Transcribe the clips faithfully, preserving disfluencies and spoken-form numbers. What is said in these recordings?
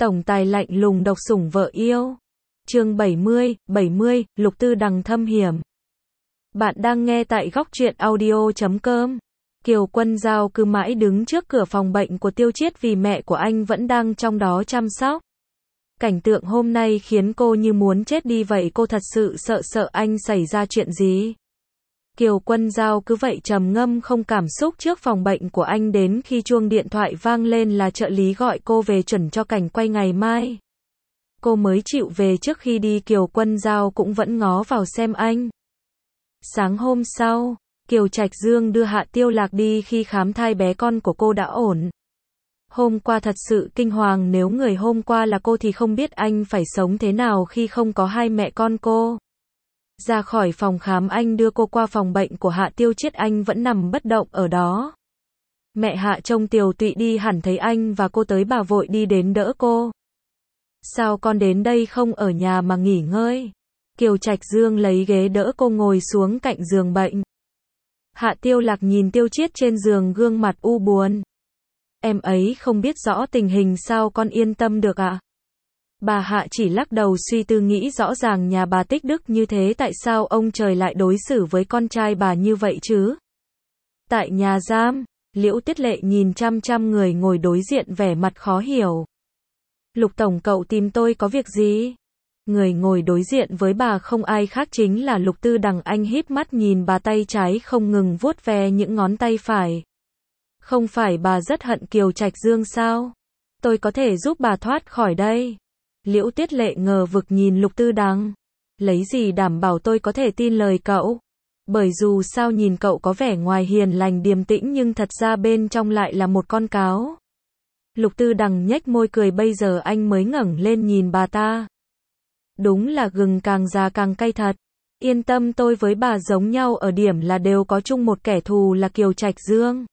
Tổng tài lạnh lùng độc sủng vợ yêu. Chương bảy mươi, bảy mươi, Lục Tư Đằng thâm hiểm. Bạn đang nghe tại góc truyện audio chấm com. Kiều Quân Giao cứ mãi đứng trước cửa phòng bệnh của Tiêu Chiết vì mẹ của anh vẫn đang trong đó chăm sóc. Cảnh tượng hôm nay khiến cô như muốn chết đi vậy, cô thật sự sợ sợ anh xảy ra chuyện gì. Kiều Quân Giao cứ vậy trầm ngâm không cảm xúc trước phòng bệnh của anh, đến khi chuông điện thoại vang lên là trợ lý gọi cô về chuẩn cho cảnh quay ngày mai. Cô mới chịu về. Trước khi đi Kiều Quân Giao cũng vẫn ngó vào xem anh. Sáng hôm sau, Kiều Trạch Dương đưa Hạ Tiêu Lạc đi khi khám thai bé con của cô đã ổn. Hôm qua thật sự kinh hoàng, nếu người hôm qua là cô thì không biết anh phải sống thế nào khi không có hai mẹ con cô. Ra khỏi phòng khám anh đưa cô qua phòng bệnh của Hạ Tiêu Chiết, anh vẫn nằm bất động ở đó. Mẹ Hạ trông tiều tụy đi hẳn, thấy anh và cô tới bà vội đi đến đỡ cô. Sao con đến đây không ở nhà mà nghỉ ngơi? Kiều Trạch Dương lấy ghế đỡ cô ngồi xuống cạnh giường bệnh. Hạ Tiêu Lạc nhìn Tiêu Chiết trên giường, gương mặt u buồn. Em ấy không biết rõ tình hình, sao con yên tâm được ạ? À? Bà Hạ chỉ lắc đầu suy tư, nghĩ rõ ràng nhà bà tích đức như thế, tại sao ông trời lại đối xử với con trai bà như vậy chứ? Tại nhà giam, Liễu Tiết Lệ nhìn chăm chăm người ngồi đối diện, vẻ mặt khó hiểu. Lục tổng, cậu tìm tôi có việc gì? Người ngồi đối diện với bà không ai khác chính là Lục Tư Đằng. Anh híp mắt nhìn bà, tay trái không ngừng vuốt ve những ngón tay phải. Không phải bà rất hận Kiều Trạch Dương sao? Tôi có thể giúp bà thoát khỏi đây. Liễu Tiết Lệ ngờ vực nhìn Lục Tư Đằng. Lấy gì đảm bảo tôi có thể tin lời cậu? Bởi dù sao nhìn cậu có vẻ ngoài hiền lành điềm tĩnh nhưng thật ra bên trong lại là một con cáo. Lục Tư Đằng nhếch môi cười, bây giờ anh mới ngẩng lên nhìn bà ta. Đúng là gừng càng già càng cay thật. Yên tâm, tôi với bà giống nhau ở điểm là đều có chung một kẻ thù là Kiều Trạch Dương.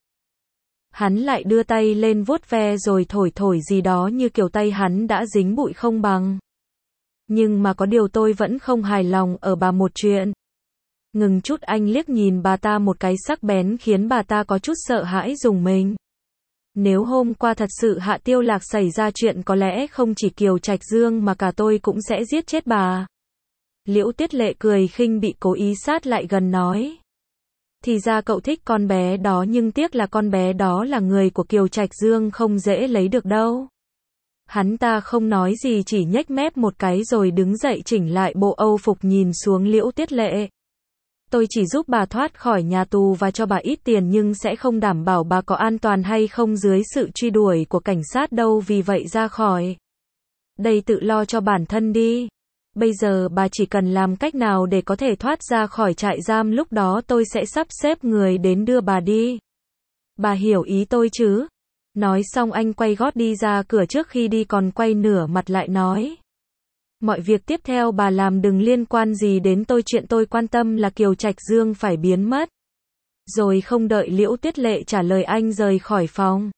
Hắn lại đưa tay lên vuốt ve rồi thổi thổi gì đó như kiểu tay hắn đã dính bụi không bằng. Nhưng mà có điều tôi vẫn không hài lòng ở bà một chuyện. Ngừng chút, anh liếc nhìn bà ta một cái sắc bén khiến bà ta có chút sợ hãi rùng mình. Nếu hôm qua thật sự Hạ Tiêu Lạc xảy ra chuyện, có lẽ không chỉ Kiều Trạch Dương mà cả tôi cũng sẽ giết chết bà. Liễu Tiết Lệ cười khinh bị cố ý sát lại gần nói. Thì ra cậu thích con bé đó, nhưng tiếc là con bé đó là người của Kiều Trạch Dương, không dễ lấy được đâu. Hắn ta không nói gì, chỉ nhếch mép một cái rồi đứng dậy chỉnh lại bộ âu phục, nhìn xuống Liễu Tiết Lệ. Tôi chỉ giúp bà thoát khỏi nhà tù và cho bà ít tiền, nhưng sẽ không đảm bảo bà có an toàn hay không dưới sự truy đuổi của cảnh sát đâu, vì vậy ra khỏi đây tự lo cho bản thân đi. Bây giờ bà chỉ cần làm cách nào để có thể thoát ra khỏi trại giam, lúc đó tôi sẽ sắp xếp người đến đưa bà đi. Bà hiểu ý tôi chứ? Nói xong anh quay gót đi ra cửa, trước khi đi còn quay nửa mặt lại nói. Mọi việc tiếp theo bà làm đừng liên quan gì đến tôi, chuyện tôi quan tâm là Kiều Trạch Dương phải biến mất. Rồi không đợi Liễu Tiết Lệ trả lời, anh rời khỏi phòng.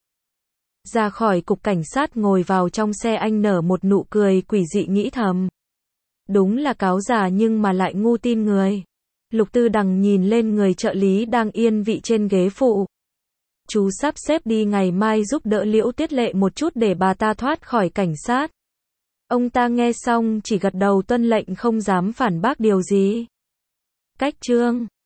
Ra khỏi cục cảnh sát, ngồi vào trong xe, anh nở một nụ cười quỷ dị, nghĩ thầm. Đúng là cáo già nhưng mà lại ngu tin người. Lục Tư Đằng nhìn lên người trợ lý đang yên vị trên ghế phụ. Chú sắp xếp đi ngày mai giúp đỡ Liễu Tiết Lệ một chút để bà ta thoát khỏi cảnh sát. Ông ta nghe xong chỉ gật đầu tuân lệnh, không dám phản bác điều gì. Cách chương